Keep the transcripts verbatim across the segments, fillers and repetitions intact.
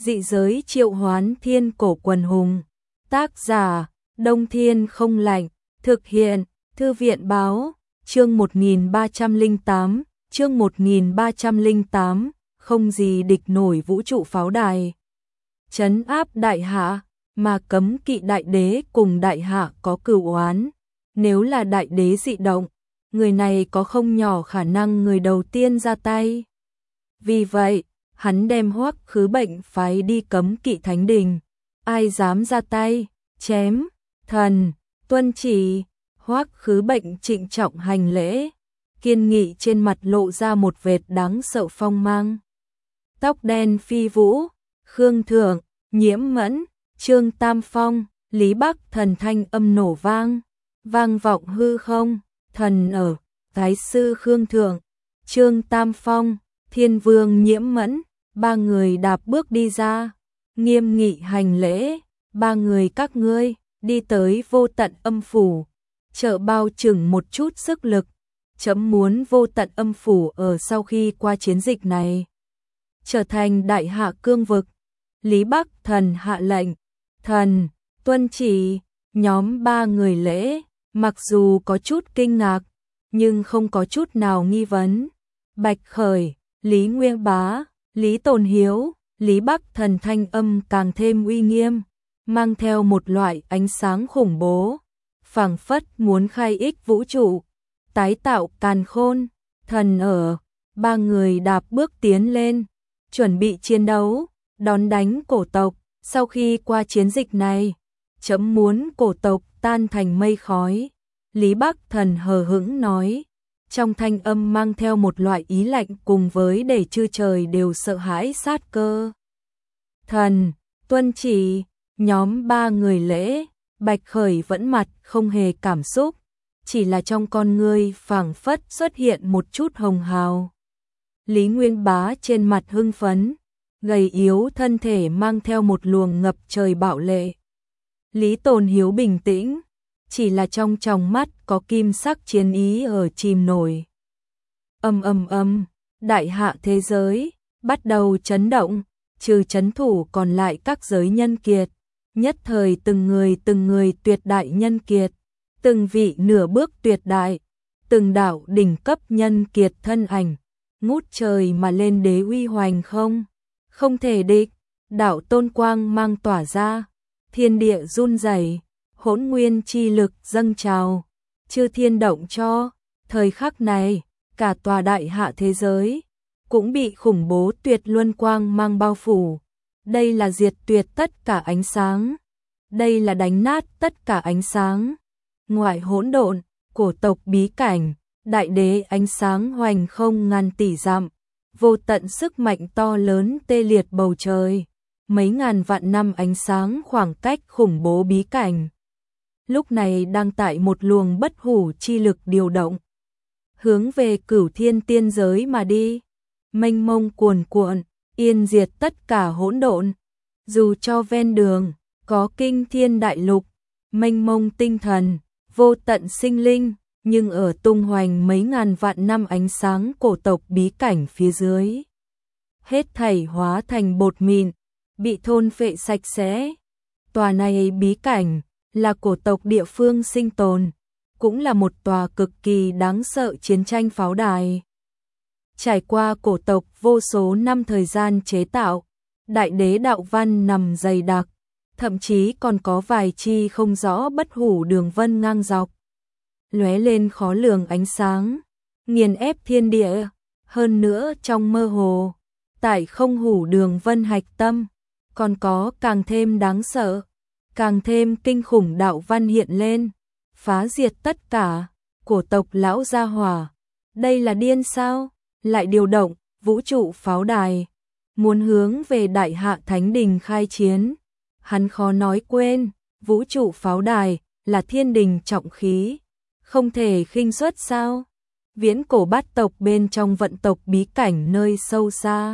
Dị giới triệu hoán thiên cổ quần hùng. Tác giả, Đông Thiên không lạnh. Thực hiện, Thư viện báo, chương một nghìn ba trăm lẻ tám, chương một nghìn ba trăm lẻ tám, không gì địch nổi vũ trụ pháo đài. Trấn áp đại hạ, mà cấm kỵ đại đế cùng đại hạ có cửu oán. Nếu là đại đế dị động, người này có không nhỏ khả năng người đầu tiên ra tay. Vì vậy, hắn đem Hoắc Khứ Bệnh phái đi cấm kỵ thánh đình. Ai dám ra tay, chém, thần, tuân chỉ. Hoắc Khứ Bệnh trịnh trọng hành lễ, kiên nghị trên mặt lộ ra một vệt đáng sợ phong mang. Tóc đen phi vũ, Khương Thượng, Nhiễm Mẫn, Trương Tam Phong, Lý Bắc thần thanh âm nổ vang, vang vọng hư không, thần ở, Thái sư Khương Thượng, Trương Tam Phong, Thiên Vương Nhiễm Mẫn, ba người đạp bước đi ra, nghiêm nghị hành lễ, ba người các ngươi, đi tới vô tận âm phủ, trợ bao chừng một chút sức lực, chấm muốn vô tận âm phủ ở sau khi qua chiến dịch này, trở thành đại hạ cương vực. Lý Bắc thần hạ lệnh, thần, tuân chỉ, nhóm ba người lễ, mặc dù có chút kinh ngạc, nhưng không có chút nào nghi vấn. Bạch Khởi, Lý Nguyên Bá, Lý Tồn Hiếu, Lý Bắc thần thanh âm càng thêm uy nghiêm, mang theo một loại ánh sáng khủng bố, phảng phất muốn khai ích vũ trụ, tái tạo càn khôn. Thần ở, ba người đạp bước tiến lên, chuẩn bị chiến đấu, đón đánh cổ tộc. Sau khi qua chiến dịch này, chấm muốn cổ tộc tan thành mây khói. Lý Bắc thần hờ hững nói, trong thanh âm mang theo một loại ý lạnh cùng với để chư trời đều sợ hãi sát cơ. Thần, tuân chỉ, nhóm ba người lễ, Bạch Khởi vẫn mặt không hề cảm xúc, chỉ là trong con ngươi phảng phất xuất hiện một chút hồng hào. Lý Nguyên Bá trên mặt hưng phấn, gầy yếu thân thể mang theo một luồng ngập trời bạo lệ. Lý Tồn Hiếu bình tĩnh, chỉ là trong tròng mắt có kim sắc chiến ý ở chìm nổi. Âm âm âm, đại hạ thế giới bắt đầu chấn động, trừ chấn thủ còn lại các giới nhân kiệt, nhất thời từng người từng người tuyệt đại nhân kiệt, từng vị nửa bước tuyệt đại, từng đạo đỉnh cấp nhân kiệt thân ảnh, ngút trời mà lên đế uy hoành không, không thể địch, đạo tôn quang mang tỏa ra, thiên địa run rẩy, hỗn nguyên chi lực dâng trào, chư thiên động cho. Thời khắc này, cả tòa đại hạ thế giới cũng bị khủng bố tuyệt luân quang mang bao phủ. Đây là diệt tuyệt tất cả ánh sáng, đây là đánh nát tất cả ánh sáng. Ngoại hỗn độn, cổ tộc bí cảnh, đại đế ánh sáng hoành không ngàn tỷ dặm, vô tận sức mạnh to lớn tê liệt bầu trời, mấy ngàn vạn năm ánh sáng khoảng cách khủng bố bí cảnh. Lúc này đang tại một luồng bất hủ chi lực điều động, hướng về cửu thiên tiên giới mà đi, mênh mông cuồn cuộn, yên diệt tất cả hỗn độn. Dù cho ven đường có kinh thiên đại lục, mênh mông tinh thần, vô tận sinh linh, nhưng ở tung hoành mấy ngàn vạn năm ánh sáng cổ tộc bí cảnh phía dưới, hết thảy hóa thành bột mịn, bị thôn phệ sạch sẽ. Tòa này bí cảnh là cổ tộc địa phương sinh tồn, cũng là một tòa cực kỳ đáng sợ chiến tranh pháo đài. Trải qua cổ tộc vô số năm thời gian chế tạo, đại đế đạo văn nằm dày đặc, thậm chí còn có vài chi không rõ bất hủ đường vân ngang dọc, lóe lên khó lường ánh sáng, nghiền ép thiên địa. Hơn nữa trong mơ hồ, tại không hủ đường vân hạch tâm, còn có càng thêm đáng sợ, càng thêm kinh khủng đạo văn hiện lên, phá diệt tất cả. Cổ tộc lão gia hỏa, đây là điên sao? Lại điều động vũ trụ pháo đài, muốn hướng về đại hạ thánh đình khai chiến. Hắn khó nói quên, vũ trụ pháo đài là thiên đình trọng khí, không thể khinh suất sao? Viễn cổ bát tộc bên trong vận tộc bí cảnh nơi sâu xa,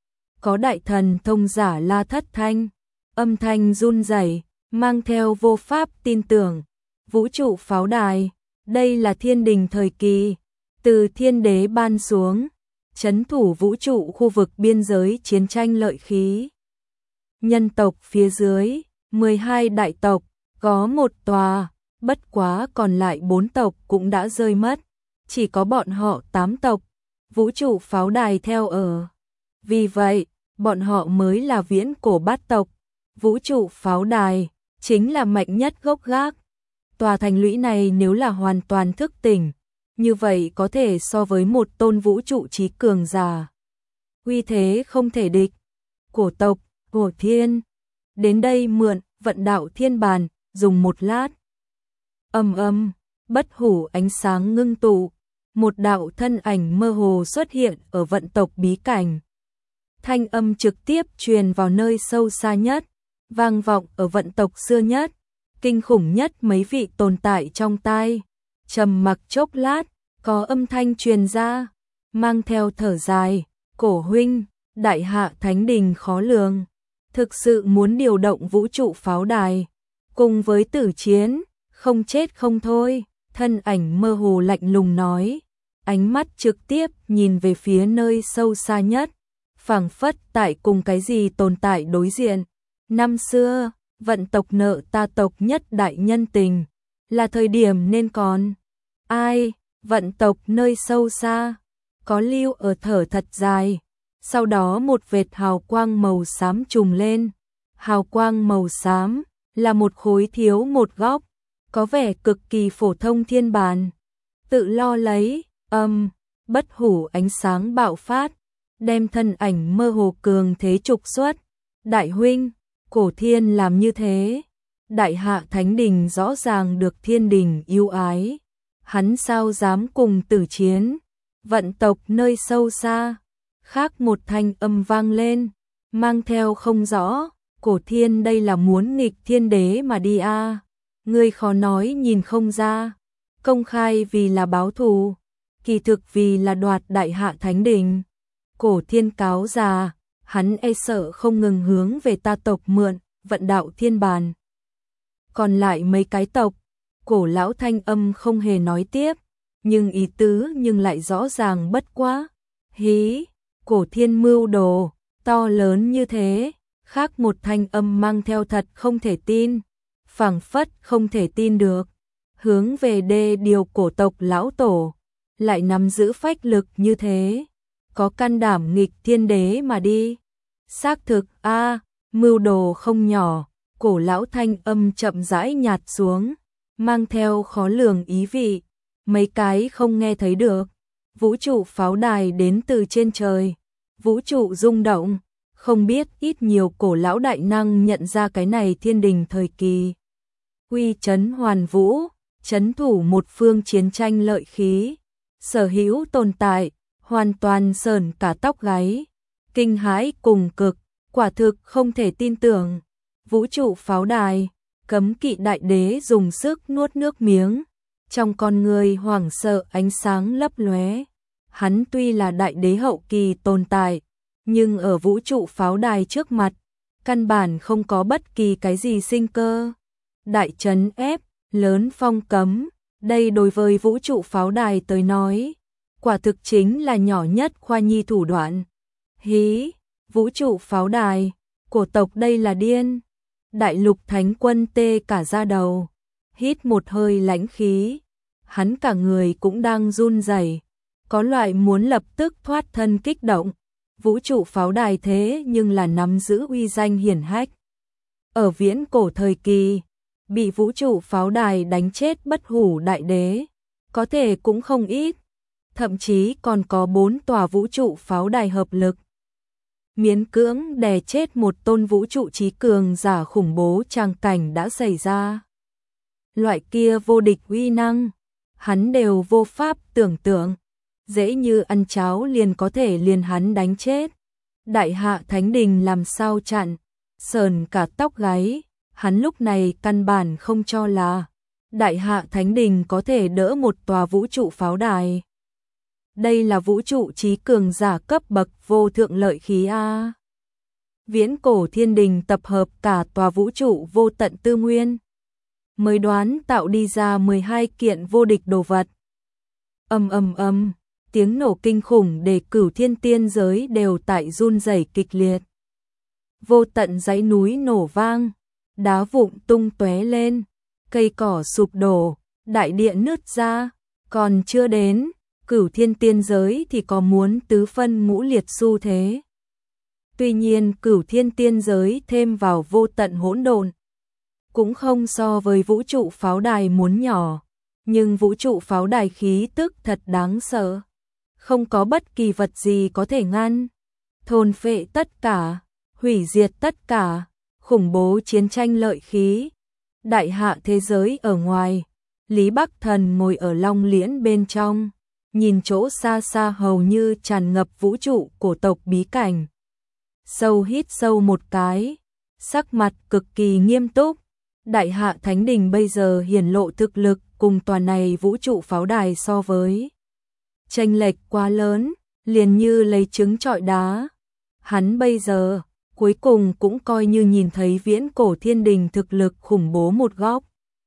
có đại thần thông giả La Thất Thanh, âm thanh run rẩy, mang theo vô pháp tin tưởng. Vũ trụ pháo đài, đây là thiên đình thời kỳ, từ thiên đế ban xuống, trấn thủ vũ trụ khu vực biên giới chiến tranh lợi khí. nhân tộc phía dưới, mười hai đại tộc, có một tòa, bất quá còn lại bốn tộc cũng đã rơi mất, chỉ có bọn họ tám tộc, vũ trụ pháo đài theo ở. Vì vậy, bọn họ mới là viễn cổ bát tộc, vũ trụ pháo đài chính là mạnh nhất gốc gác. Tòa thành lũy này nếu là hoàn toàn thức tỉnh, như vậy có thể so với một tôn vũ trụ chí cường giả. Uy thế không thể địch. Cổ tộc, cổ thiên, đến đây mượn vận đạo thiên bàn, dùng một lát. Âm âm, bất hủ ánh sáng ngưng tụ, một đạo thân ảnh mơ hồ xuất hiện ở vận tộc bí cảnh. Thanh âm trực tiếp truyền vào nơi sâu xa nhất, vang vọng ở vận tộc xưa nhất, kinh khủng nhất mấy vị tồn tại trong tai. Trầm mặc chốc lát, có âm thanh truyền ra, mang theo thở dài, cổ huynh, đại hạ thánh đình khó lường, thực sự muốn điều động vũ trụ pháo đài, cùng với tử chiến, không chết không thôi. Thân ảnh mơ hồ lạnh lùng nói, ánh mắt trực tiếp nhìn về phía nơi sâu xa nhất, phảng phất tại cùng cái gì tồn tại đối diện. Năm xưa, vận tộc nợ ta tộc nhất đại nhân tình, là thời điểm nên còn. Ai, vận tộc nơi sâu xa, có lưu ở thở thật dài, sau đó một vệt hào quang màu xám trùng lên. Hào quang màu xám là một khối thiếu một góc, có vẻ cực kỳ phổ thông thiên bàn. Tự lo lấy, âm, bất hủ ánh sáng bạo phát, đem thân ảnh mơ hồ cường thế trục xuất. Đại huynh, cổ thiên làm như thế, đại hạ thánh đình rõ ràng được thiên đình yêu ái, hắn sao dám cùng tử chiến. Vận tộc nơi sâu xa, khác một thanh âm vang lên, mang theo không rõ, cổ thiên đây là muốn nghịch thiên đế mà đi a à. Ngươi khó nói nhìn không ra, công khai vì là báo thù, kỳ thực vì là đoạt đại hạ thánh đình. Cổ thiên cáo già, hắn e sợ không ngừng hướng về ta tộc mượn vận đạo thiên bàn. Còn lại mấy cái tộc, cổ lão thanh âm không hề nói tiếp, nhưng ý tứ nhưng lại rõ ràng bất quá. Hí, cổ thiên mưu đồ, to lớn như thế, khác một thanh âm mang theo thật không thể tin, phảng phất không thể tin được, hướng về đê điều cổ tộc lão tổ, lại nắm giữ phách lực như thế, có can đảm nghịch thiên đế mà đi. Xác thực a, mưu đồ không nhỏ. Cổ lão thanh âm chậm rãi nhạt xuống, mang theo khó lường ý vị, mấy cái không nghe thấy được. Vũ trụ pháo đài đến từ trên trời, vũ trụ rung động, không biết ít nhiều cổ lão đại năng nhận ra cái này thiên đình thời kỳ. Uy chấn hoàn vũ, chấn thủ một phương chiến tranh lợi khí, sở hữu tồn tại, hoàn toàn sởn cả tóc gáy, kinh hãi cùng cực, quả thực không thể tin tưởng. Vũ trụ pháo đài, cấm kỵ đại đế dùng sức nuốt nước miếng, trong con người hoảng sợ ánh sáng lấp lóe. Hắn tuy là đại đế hậu kỳ tồn tại, nhưng ở vũ trụ pháo đài trước mặt, căn bản không có bất kỳ cái gì sinh cơ. Đại trấn ép, lớn phong cấm, đây đối với vũ trụ pháo đài tới nói, quả thực chính là nhỏ nhất khoa nhi thủ đoạn. Hí, vũ trụ pháo đài, cổ tộc đây là điên. Đại lục thánh quân tê cả da đầu, hít một hơi lãnh khí, hắn cả người cũng đang run rẩy, có loại muốn lập tức thoát thân kích động. Vũ trụ pháo đài thế nhưng là nắm giữ uy danh hiển hách. Ở viễn cổ thời kỳ, bị vũ trụ pháo đài đánh chết bất hủ đại đế, có thể cũng không ít, thậm chí còn có bốn tòa vũ trụ pháo đài hợp lực. Miễn cưỡng đè chết một tôn vũ trụ chí cường giả khủng bố tràng cảnh đã xảy ra. Loại kia vô địch uy năng, hắn đều vô pháp tưởng tượng, dễ như ăn cháo liền có thể liền hắn đánh chết. Đại hạ thánh đình làm sao chặn, sờn cả tóc gáy, hắn lúc này căn bản không cho là đại hạ thánh đình có thể đỡ một tòa vũ trụ pháo đài. Đây là vũ trụ chí cường giả cấp bậc vô thượng lợi khí a. Viễn cổ thiên đình tập hợp cả tòa vũ trụ vô tận tư nguyên, mới đoán tạo đi ra mười hai kiện vô địch đồ vật. Ầm ầm ầm, tiếng nổ kinh khủng để cửu thiên tiên giới đều tại run rẩy kịch liệt. vô tận dãy núi nổ vang, đá vụn tung tóe lên, cây cỏ sụp đổ, đại địa nứt ra, còn chưa đến, Cửu Thiên tiên giới thì có muốn tứ phân ngũ liệt xu thế. Tuy nhiên Cửu Thiên tiên giới thêm vào vô tận hỗn độn, cũng không so với vũ trụ pháo đài muốn nhỏ, nhưng vũ trụ pháo đài khí tức thật đáng sợ, không có bất kỳ vật gì có thể ngăn, thôn phệ tất cả, hủy diệt tất cả, khủng bố chiến tranh lợi khí. Đại hạ thế giới ở ngoài, Lý Bắc Thần ngồi ở Long Liễn bên trong, nhìn chỗ xa xa hầu như tràn ngập vũ trụ cổ tộc bí cảnh. Sâu hít sâu một cái, sắc mặt cực kỳ nghiêm túc. Đại hạ Thánh Đình bây giờ hiển lộ thực lực cùng toàn này vũ trụ pháo đài so với chênh lệch quá lớn, liền như lấy trứng trọi đá. Hắn bây giờ cuối cùng cũng coi như nhìn thấy viễn cổ thiên đình thực lực khủng bố một góc.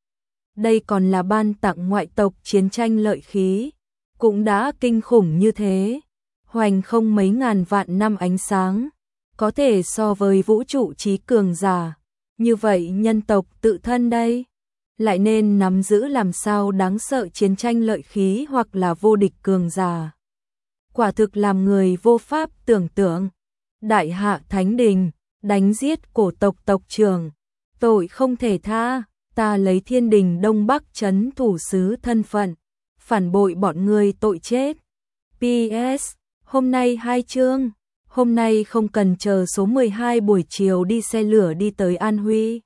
Đây còn là ban tặng ngoại tộc chiến tranh lợi khí, cũng đã kinh khủng như thế, hoành không mấy ngàn vạn năm ánh sáng, có thể so với vũ trụ trí cường giả. Như vậy nhân tộc tự thân đây, lại nên nắm giữ làm sao đáng sợ chiến tranh lợi khí hoặc là vô địch cường giả. Quả thực làm người vô pháp tưởng tượng. Đại hạ Thánh Đình, đánh giết cổ tộc tộc trưởng, tội không thể tha, ta lấy thiên đình Đông Bắc trấn thủ sứ thân phận, phản bội bọn người tội chết. pê ét. Hôm nay hai chương, hôm nay không cần chờ số mười hai buổi chiều đi xe lửa đi tới An Huy.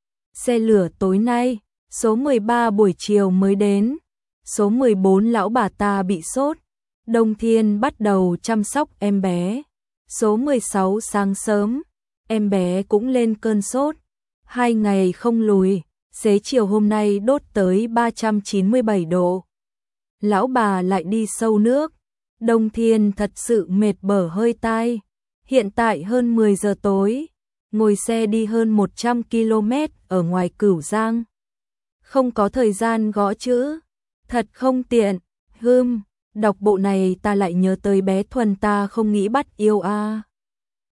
Xe lửa tối nay, số mười ba buổi chiều mới đến. Số mười bốn lão bà ta bị sốt, Đông Thiên bắt đầu chăm sóc em bé. Số mười sáu sáng sớm, em bé cũng lên cơn sốt, hai ngày không lùi, xế chiều hôm nay đốt tới ba trăm chín mươi bảy độ. Lão bà lại đi sâu nước, Đông Thiên thật sự mệt bở hơi tai. Hiện tại hơn mười giờ tối, ngồi xe đi hơn một trăm ki lô mét ở ngoài Cửu Giang. Không có thời gian gõ chữ, thật không tiện. Hừm, đọc bộ này ta lại nhớ tới bé Thuần ta không nghĩ bắt yêu a. À.